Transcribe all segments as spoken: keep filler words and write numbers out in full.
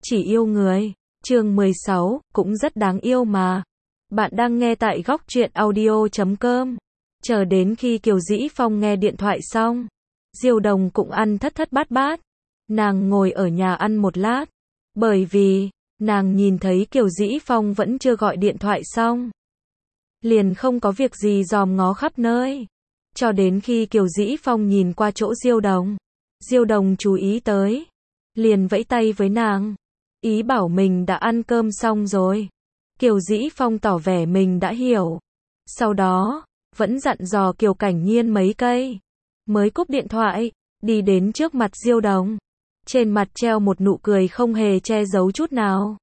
chỉ yêu người. Chương mười sáu, cũng rất đáng yêu mà. Bạn đang nghe tại góc truyện audio chấm com. Chờ đến khi Kiều Dĩ Phong nghe điện thoại xong, Diêu Đồng cũng ăn thất thất bát bát. Nàng ngồi ở nhà ăn một lát, bởi vì nàng nhìn thấy Kiều Dĩ Phong vẫn chưa gọi điện thoại xong, liền không có việc gì dòm ngó khắp nơi. Cho đến khi Kiều Dĩ Phong nhìn qua chỗ Diêu Đồng, Diêu Đồng chú ý tới, liền vẫy tay với nàng, ý bảo mình đã ăn cơm xong rồi. Kiều Dĩ Phong tỏ vẻ mình đã hiểu. Sau đó, vẫn dặn dò Kiều Cảnh Nhiên mấy cây, mới cúp điện thoại, đi đến trước mặt Diêu Đồng. Trên mặt treo một nụ cười không hề che giấu chút nào.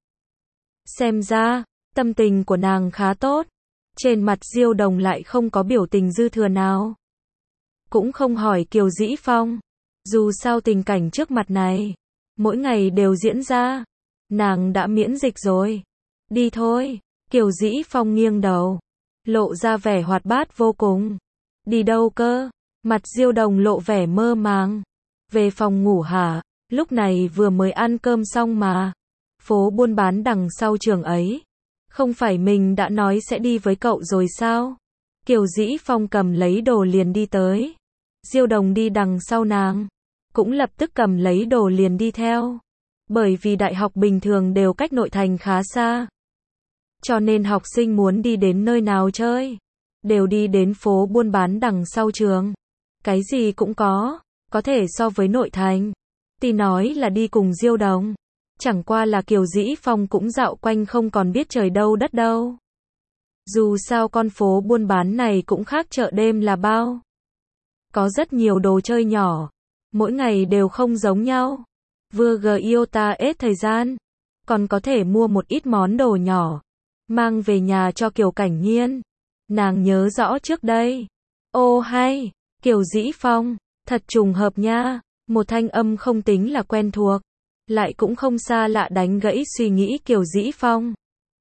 Xem ra, tâm tình của nàng khá tốt. Trên mặt Diêu Đồng lại không có biểu tình dư thừa nào. Cũng không hỏi Kiều Dĩ Phong. Dù sao tình cảnh trước mặt này, mỗi ngày đều diễn ra. Nàng đã miễn dịch rồi. Đi thôi. Kiều Dĩ Phong nghiêng đầu, lộ ra vẻ hoạt bát vô cùng. Đi đâu cơ? Mặt Diêu Đồng lộ vẻ mơ màng. Về phòng ngủ hả? Lúc này vừa mới ăn cơm xong mà. Phố buôn bán đằng sau trường ấy. Không phải mình đã nói sẽ đi với cậu rồi sao? Kiều Dĩ Phong cầm lấy đồ liền đi tới. Diêu Đồng đi đằng sau nàng, cũng lập tức cầm lấy đồ liền đi theo. Bởi vì đại học bình thường đều cách nội thành khá xa, cho nên học sinh muốn đi đến nơi nào chơi, đều đi đến phố buôn bán đằng sau trường. Cái gì cũng có, có thể so với nội thành. Tí nói là đi cùng Diêu Đồng, chẳng qua là Kiều Dĩ Phong cũng dạo quanh không còn biết trời đâu đất đâu. Dù sao con phố buôn bán này cũng khác chợ đêm là bao. Có rất nhiều đồ chơi nhỏ, mỗi ngày đều không giống nhau. Vừa gờ yêu ta hết thời gian, còn có thể mua một ít món đồ nhỏ, mang về nhà cho Kiều Cảnh Nhiên. Nàng nhớ rõ trước đây. Ô hay, Kiều Dĩ Phong, thật trùng hợp nha. Một thanh âm không tính là quen thuộc, lại cũng không xa lạ đánh gãy suy nghĩ Kiều Dĩ Phong.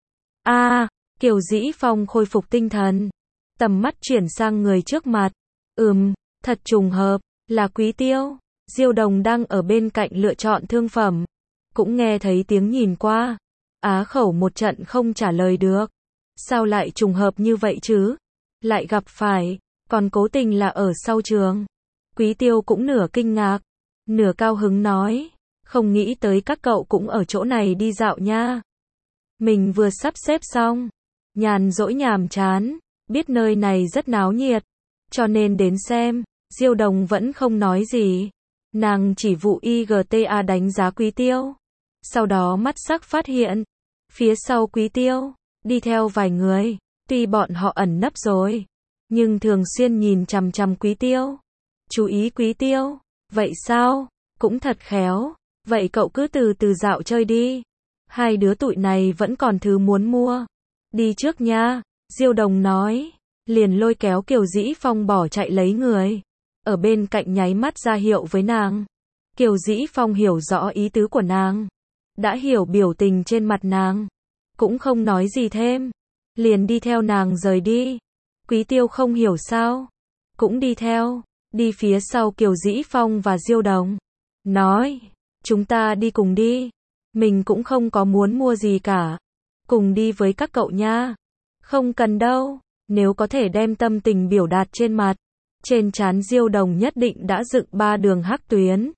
A, à, Kiều Dĩ Phong khôi phục tinh thần, tầm mắt chuyển sang người trước mặt. Ừm, thật trùng hợp, là Quý Tiêu. Diêu Đồng đang ở bên cạnh lựa chọn thương phẩm, cũng nghe thấy tiếng nhìn qua, á khẩu một trận không trả lời được. Sao lại trùng hợp như vậy chứ? Lại gặp phải, còn cố tình là ở sau trường. Quý Tiêu cũng nửa kinh ngạc, nửa cao hứng nói, không nghĩ tới các cậu cũng ở chỗ này đi dạo nha. Mình vừa sắp xếp xong, nhàn rỗi nhàm chán, biết nơi này rất náo nhiệt, cho nên đến xem. Diêu Đồng vẫn không nói gì, nàng chỉ vụ i giê tê a đánh giá Quý Tiêu. Sau đó mắt sắc phát hiện, phía sau Quý Tiêu, đi theo vài người, tuy bọn họ ẩn nấp rồi, nhưng thường xuyên nhìn chằm chằm Quý Tiêu. Chú ý Quý Tiêu, vậy sao? Cũng thật khéo, vậy cậu cứ từ từ dạo chơi đi. Hai đứa tụi này vẫn còn thứ muốn mua. Đi trước nha, Diêu Đồng nói, liền lôi kéo Kiều Dĩ Phong bỏ chạy lấy người. Ở bên cạnh nháy mắt ra hiệu với nàng. Kiều Dĩ Phong hiểu rõ ý tứ của nàng, đã hiểu biểu tình trên mặt nàng, cũng không nói gì thêm, liền đi theo nàng rời đi. Quý Tiêu không hiểu sao, cũng đi theo, đi phía sau Kiều Dĩ Phong và Diêu Đồng, nói, chúng ta đi cùng đi, mình cũng không có muốn mua gì cả, cùng đi với các cậu nha. Không cần đâu, nếu có thể đem tâm tình biểu đạt trên mặt. Trên trán Diêu Đồng nhất định đã dựng ba đường hắc tuyến.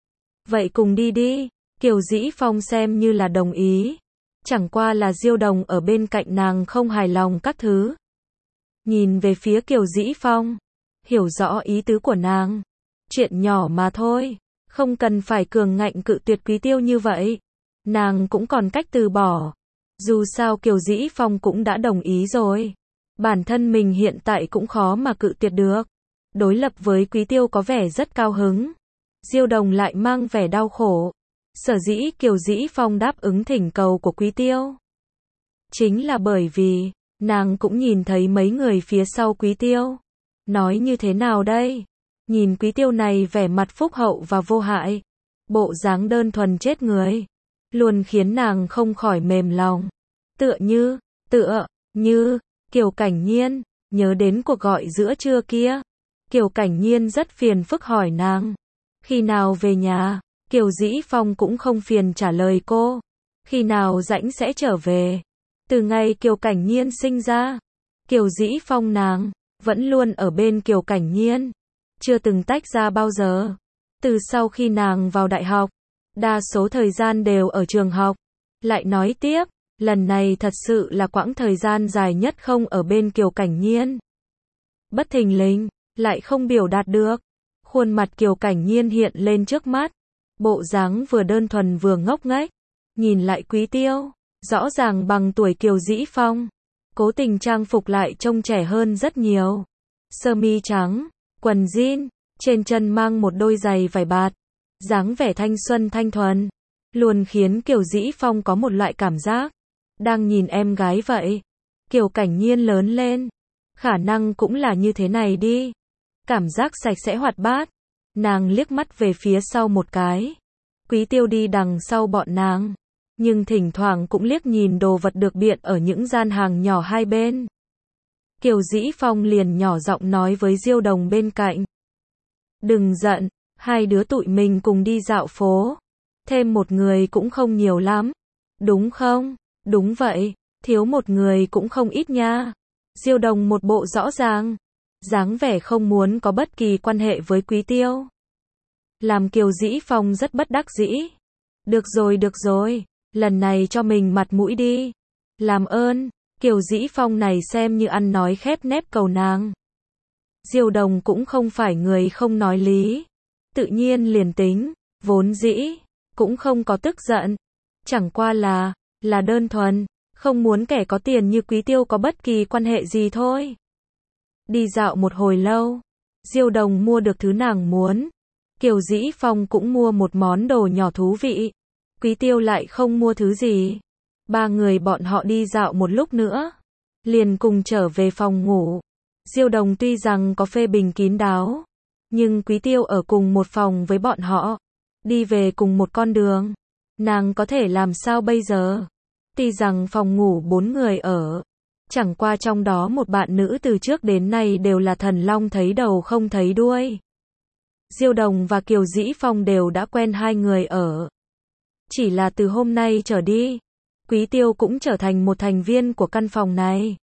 Vậy cùng đi đi. Kiều Dĩ Phong xem như là đồng ý. Chẳng qua là Diêu Đồng ở bên cạnh nàng không hài lòng các thứ. Nhìn về phía Kiều Dĩ Phong, hiểu rõ ý tứ của nàng. Chuyện nhỏ mà thôi, không cần phải cường ngạnh cự tuyệt Quý Tiêu như vậy. Nàng cũng còn cách từ bỏ. Dù sao Kiều Dĩ Phong cũng đã đồng ý rồi. Bản thân mình hiện tại cũng khó mà cự tuyệt được. Đối lập với Quý Tiêu có vẻ rất cao hứng, Diêu Đồng lại mang vẻ đau khổ. Sở dĩ Kiều Dĩ Phong đáp ứng thỉnh cầu của Quý Tiêu, chính là bởi vì nàng cũng nhìn thấy mấy người phía sau Quý Tiêu. Nói như thế nào đây? Nhìn Quý Tiêu này vẻ mặt phúc hậu và vô hại, bộ dáng đơn thuần chết người, luôn khiến nàng không khỏi mềm lòng. Tựa như, tựa như Kiều Cảnh Nhiên nhớ đến cuộc gọi giữa trưa kia. Kiều Cảnh Nhiên rất phiền phức hỏi nàng, khi nào về nhà? Kiều Dĩ Phong cũng không phiền trả lời cô, Khi nào rảnh sẽ trở về. Từ ngày Kiều Cảnh Nhiên sinh ra, Kiều Dĩ Phong nàng vẫn luôn ở bên Kiều Cảnh Nhiên, chưa từng tách ra bao giờ. Từ sau khi nàng vào đại học, đa số thời gian đều ở trường học. Lại nói tiếp, lần này thật sự là quãng thời gian dài nhất không ở bên Kiều Cảnh Nhiên. Bất thình lình, lại không biểu đạt được. Khuôn mặt Kiều Cảnh Nhiên hiện lên trước mắt. Bộ dáng vừa đơn thuần vừa ngốc nghếch. Nhìn lại Quý Tiêu, rõ ràng bằng tuổi Kiều Dĩ Phong. Cố tình trang phục lại trông trẻ hơn rất nhiều. Sơ mi trắng, quần jean, trên chân mang một đôi giày vải bạt. Dáng vẻ thanh xuân thanh thuần, luôn khiến Kiều Dĩ Phong có một loại cảm giác đang nhìn em gái vậy. Kiều Cảnh Nhiên lớn lên, khả năng cũng là như thế này đi. Cảm giác sạch sẽ hoạt bát. Nàng liếc mắt về phía sau một cái. Quý Tiêu đi đằng sau bọn nàng, nhưng thỉnh thoảng cũng liếc nhìn đồ vật được biện ở những gian hàng nhỏ hai bên. Kiều Dĩ Phong liền nhỏ giọng nói với Diêu Đồng bên cạnh. Đừng giận, hai đứa tụi mình cùng đi dạo phố. Thêm một người cũng không nhiều lắm. Đúng không? Đúng vậy, thiếu một người cũng không ít nha. Diêu Đồng một bộ rõ ràng, dáng vẻ không muốn có bất kỳ quan hệ với Quý Tiêu. Làm Kiều Dĩ Phong rất bất đắc dĩ. Được rồi được rồi, lần này cho mình mặt mũi đi. Làm ơn, Kiều Dĩ Phong này xem như ăn nói khép nép cầu nàng. Diêu Đồng cũng không phải người không nói lý. Tự nhiên liền tính, vốn dĩ, cũng không có tức giận. Chẳng qua là, là đơn thuần, không muốn kẻ có tiền như Quý Tiêu có bất kỳ quan hệ gì thôi. Đi dạo một hồi lâu, Diêu Đồng mua được thứ nàng muốn. Kiều Dĩ Phong cũng mua một món đồ nhỏ thú vị. Quý Tiêu lại không mua thứ gì. Ba người bọn họ đi dạo một lúc nữa, liền cùng trở về phòng ngủ. Diêu Đồng tuy rằng có phê bình kín đáo, nhưng Quý Tiêu ở cùng một phòng với bọn họ, đi về cùng một con đường. Nàng có thể làm sao bây giờ? Tuy rằng phòng ngủ bốn người ở, chẳng qua trong đó một bạn nữ từ trước đến nay đều là thần long thấy đầu không thấy đuôi. Diêu Đồng và Kiều Dĩ Phong đều đã quen hai người ở. Chỉ là từ hôm nay trở đi, Quý Tiêu cũng trở thành một thành viên của căn phòng này.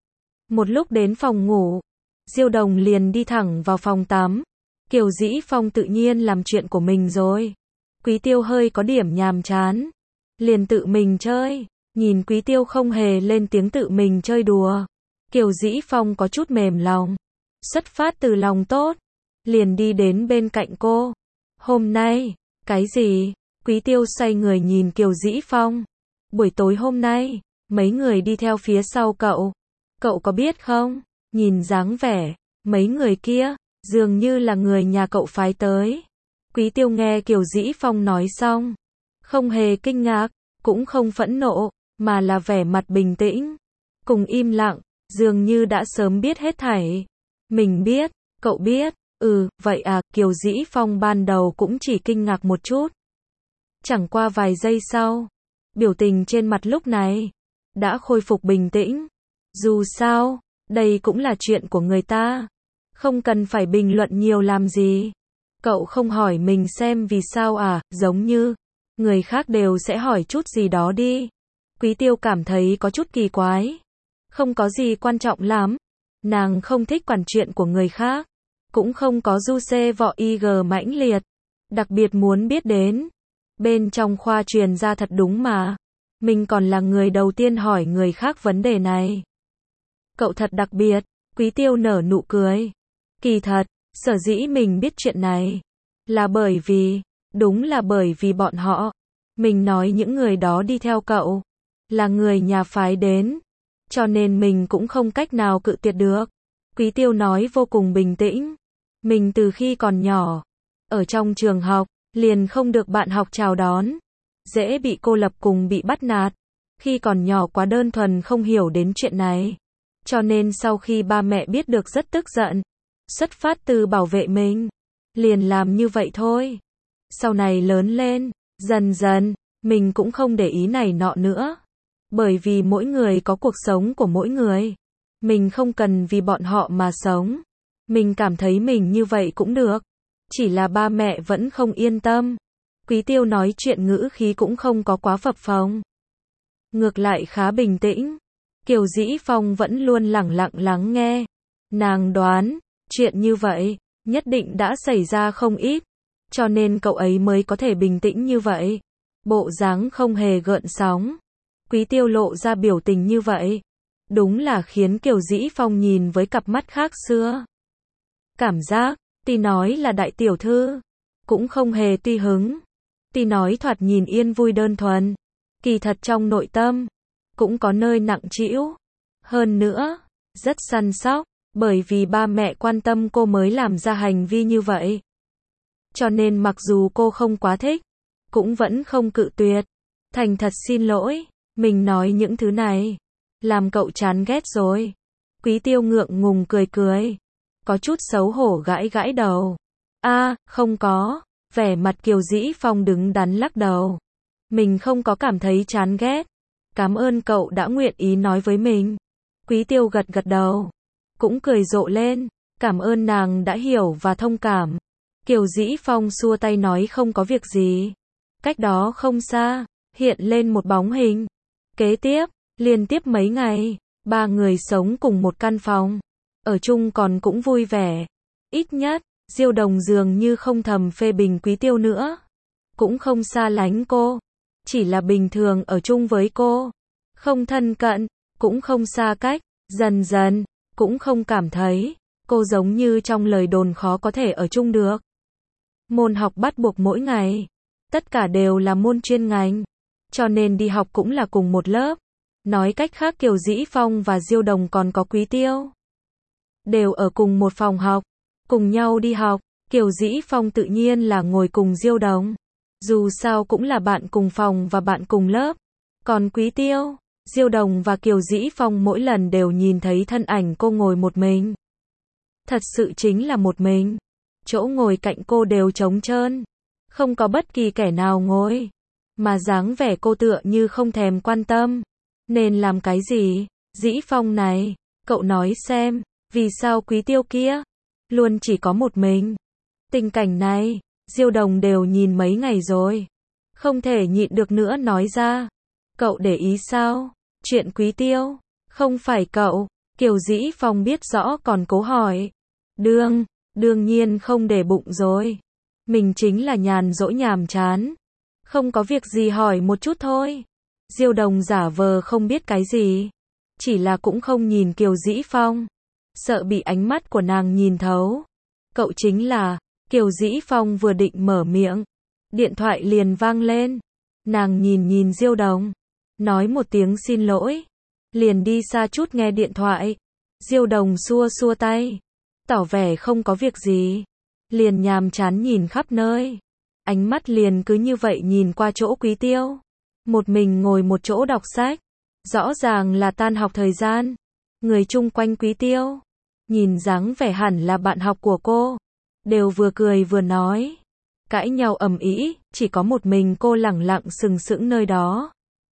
Một lúc đến phòng ngủ, Diêu Đồng liền đi thẳng vào phòng tắm. Kiều Dĩ Phong tự nhiên làm chuyện của mình rồi. Quý Tiêu hơi có điểm nhàm chán, liền tự mình chơi. Nhìn Quý Tiêu không hề lên tiếng tự mình chơi đùa, Kiều Dĩ Phong có chút mềm lòng. Xuất phát từ lòng tốt, liền đi đến bên cạnh cô. Hôm nay, cái gì? Quý Tiêu xoay người nhìn Kiều Dĩ Phong. Buổi tối hôm nay, mấy người đi theo phía sau cậu. Cậu có biết không? Nhìn dáng vẻ, mấy người kia, dường như là người nhà cậu phái tới. Quý Tiêu nghe Kiều Dĩ Phong nói xong, không hề kinh ngạc, cũng không phẫn nộ, mà là vẻ mặt bình tĩnh, cùng im lặng, dường như đã sớm biết hết thảy. Mình biết, cậu biết, ừ, vậy à, Kiều Dĩ Phong ban đầu cũng chỉ kinh ngạc một chút. Chẳng qua vài giây sau, biểu tình trên mặt lúc này đã khôi phục bình tĩnh. Dù sao, đây cũng là chuyện của người ta, không cần phải bình luận nhiều làm gì. Cậu không hỏi mình xem vì sao à, giống như người khác đều sẽ hỏi chút gì đó đi. Quý Tiêu cảm thấy có chút kỳ quái. Không có gì quan trọng lắm. Nàng không thích quản chuyện của người khác, cũng không có du xê vọ ig mãnh liệt, đặc biệt muốn biết đến. Bên trong khoa truyền ra thật đúng mà, mình còn là người đầu tiên hỏi người khác vấn đề này. Cậu thật đặc biệt. Quý Tiêu nở nụ cười. Kỳ thật, sở dĩ mình biết chuyện này là bởi vì, đúng là bởi vì bọn họ. Mình nói những người đó đi theo cậu là người nhà phái đến, cho nên mình cũng không cách nào cự tuyệt được. Quý Tiêu nói vô cùng bình tĩnh. Mình từ khi còn nhỏ, ở trong trường học, liền không được bạn học chào đón, dễ bị cô lập cùng bị bắt nạt. Khi còn nhỏ quá đơn thuần không hiểu đến chuyện này, cho nên sau khi ba mẹ biết được rất tức giận. Xuất phát từ bảo vệ mình, liền làm như vậy thôi. Sau này lớn lên, dần dần, mình cũng không để ý này nọ nữa. Bởi vì mỗi người có cuộc sống của mỗi người. Mình không cần vì bọn họ mà sống. Mình cảm thấy mình như vậy cũng được. Chỉ là ba mẹ vẫn không yên tâm. Quý Tiêu nói chuyện ngữ khí cũng không có quá phập phồng. ngược lại khá bình tĩnh. Kiều Dĩ Phong vẫn luôn lẳng lặng lắng nghe. Nàng đoán, chuyện như vậy, nhất định đã xảy ra không ít, cho nên cậu ấy mới có thể bình tĩnh như vậy. Bộ dáng không hề gợn sóng. Quý Tiêu lộ ra biểu tình như vậy, đúng là khiến Kiều Dĩ Phong nhìn với cặp mắt khác xưa. Cảm giác, tuy nói là đại tiểu thư, cũng không hề tùy hứng. Tuy nói thoạt nhìn yên vui đơn thuần, kỳ thật trong nội tâm, cũng có nơi nặng trĩu. Hơn nữa, rất săn sóc, bởi vì ba mẹ quan tâm cô mới làm ra hành vi như vậy. Cho nên mặc dù cô không quá thích, cũng vẫn không cự tuyệt. Thành thật xin lỗi, mình nói những thứ này, làm cậu chán ghét rồi. Quý Tiêu ngượng ngùng cười cười, có chút xấu hổ gãi gãi đầu. A, không có, vẻ mặt Kiều Dĩ Phong đứng đắn lắc đầu. Mình không có cảm thấy chán ghét. Cảm ơn cậu đã nguyện ý nói với mình. Quý Tiêu gật gật đầu, cũng cười rộ lên, cảm ơn nàng đã hiểu và thông cảm. Kiều Dĩ Phong xua tay nói không có việc gì. Cách đó không xa, hiện lên một bóng hình. Kế tiếp, liên tiếp mấy ngày, ba người sống cùng một căn phòng. Ở chung còn cũng vui vẻ. Ít nhất, Diêu Đồng dường như không thầm phê bình Quý Tiêu nữa. Cũng không xa lánh cô. Chỉ là bình thường ở chung với cô. Không thân cận, cũng không xa cách. Dần dần, cũng không cảm thấy cô giống như trong lời đồn khó có thể ở chung được. Môn học bắt buộc mỗi ngày, tất cả đều là môn chuyên ngành, cho nên đi học cũng là cùng một lớp. Nói cách khác Kiều Dĩ Phong và Diêu Đồng còn có Quý Tiêu đều ở cùng một phòng học, cùng nhau đi học. Kiều Dĩ Phong tự nhiên là ngồi cùng Diêu Đồng, dù sao cũng là bạn cùng phòng và bạn cùng lớp. Còn Quý Tiêu, Diêu Đồng và Kiều Dĩ Phong mỗi lần đều nhìn thấy thân ảnh cô ngồi một mình. Thật sự chính là một mình. Chỗ ngồi cạnh cô đều trống trơn, không có bất kỳ kẻ nào ngồi, mà dáng vẻ cô tựa như không thèm quan tâm. Nên làm cái gì? Dĩ Phong này, cậu nói xem, vì sao Quý Tiêu kia luôn chỉ có một mình? Tình cảnh này, Diêu Đồng đều nhìn mấy ngày rồi, không thể nhịn được nữa nói ra. Cậu để ý sao? Chuyện Quý Tiêu, không phải cậu. Kiều Dĩ Phong biết rõ còn cố hỏi. Đương, đương nhiên không để bụng rồi. Mình chính là nhàn rỗi nhàm chán, không có việc gì hỏi một chút thôi. Diêu Đồng giả vờ không biết cái gì, chỉ là cũng không nhìn Kiều Dĩ Phong, sợ bị ánh mắt của nàng nhìn thấu. Cậu chính là, Kiều Dĩ Phong vừa định mở miệng, điện thoại liền vang lên. Nàng nhìn nhìn Diêu Đồng, nói một tiếng xin lỗi, liền đi xa chút nghe điện thoại. Diêu Đồng xua xua tay, tỏ vẻ không có việc gì, liền nhàm chán nhìn khắp nơi. Ánh mắt liền cứ như vậy nhìn qua chỗ Quý Tiêu, một mình ngồi một chỗ đọc sách. Rõ ràng là tan học thời gian. Người chung quanh Quý Tiêu, nhìn dáng vẻ hẳn là bạn học của cô, đều vừa cười vừa nói, cãi nhau ầm ĩ, chỉ có một mình cô lẳng lặng sừng sững nơi đó.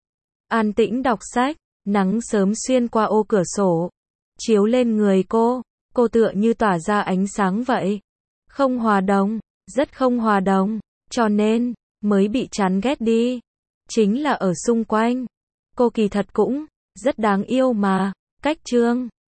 An tĩnh đọc sách, nắng sớm xuyên qua ô cửa sổ, chiếu lên người cô, cô tựa như tỏa ra ánh sáng vậy. Không hòa đồng, rất không hòa đồng, cho nên, mới bị chán ghét đi. Chính là ở xung quanh, cô kỳ thật cũng rất đáng yêu mà. Cách chương